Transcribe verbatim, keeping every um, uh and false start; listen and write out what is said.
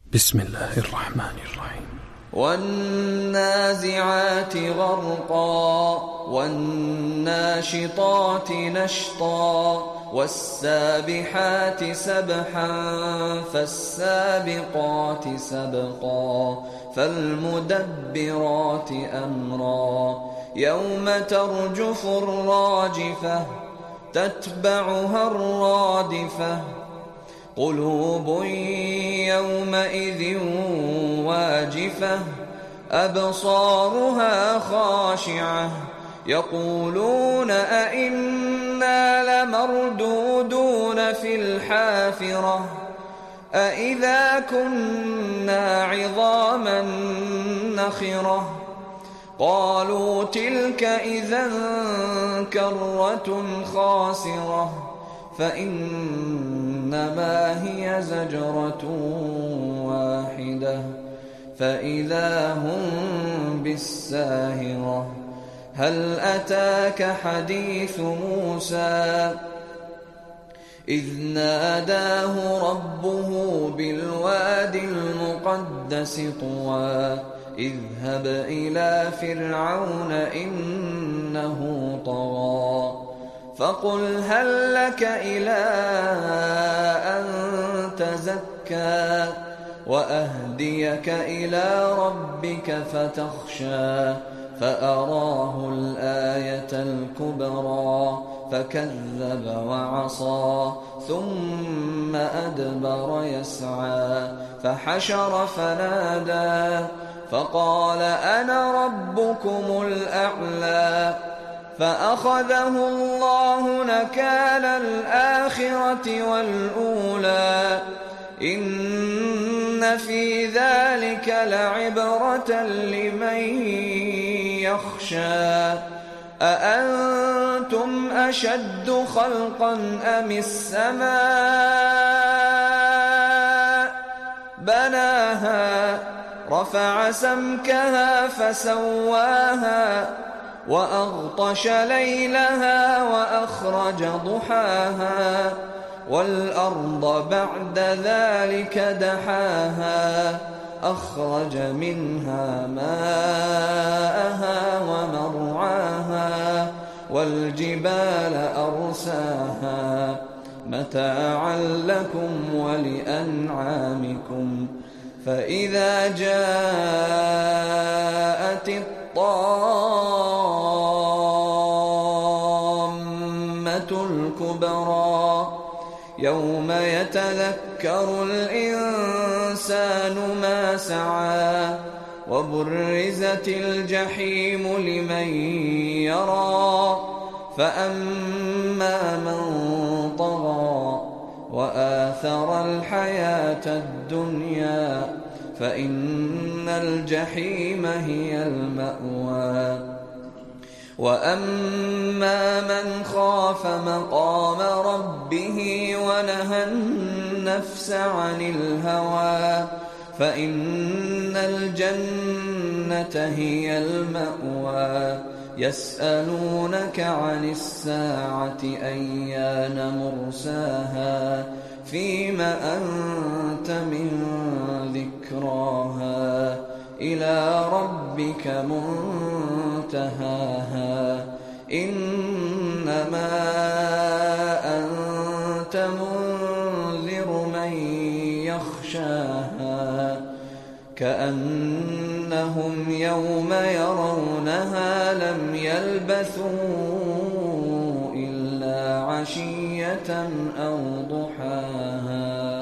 بسم الله الرحمن الرحيم. والنازعات غرقا والناشطات نشطا والسابحات سبحا فالسابقات سبقا فالمدبرات أمرا يوم ترجف الراجفة تتبعها الرادفة قلوب يومئذ واجفة أبصارها خاشعة يقولون أئنا لمردودون في الحافرة أئذا كنا عظاما نخرة قالوا تلك إذا كرة خاسرة فإنما هي زجرة واحدة فإذا هم بالساهرة هل أتاك حديث موسى إذ ناداه ربه بالواد المقدس طوى اذهب إلى فرعون إنه طغى فقل هل لك إلى أن تزكى وأهديك إلى ربك فتخشى فأراه الآية الكبرى فكذب وعصى ثم أدبر يسعى فحشر فنادى فقال أنا ربكم الأعلى فأخذه الله نكال الآخرة والأولى إن في ذلك لعبرة لمن يخشى أأنتم أشد خلقا أم السماء بناها رفع سمكها فسواها وأغطش ليلها وأخرج ضحاها والأرض بعد ذلك دحاها أخرج منها ماءها ومرعاها والجبال أرساها متاعا لكم ولأنعامكم فإذا جاءت الطامة الكبرى يوم يتذكر الإنسان ما سعى وبرزت الجحيم لمن يرى فأما من طغى وآثر الحياة الدنيا فإن الجحيم هي المأوى وأما من خاف مقام ربه ونهى النفس عن الهوى فإن الجنة هي المأوى يسألونك عن الساعة أيان مرساها فيم أنت من ذكراها إلى ربك منتهاها إنما أنت منذر من يخشاها كأنهم يوم يرونها لم يلبثوا إلا عشية أو ضحاها.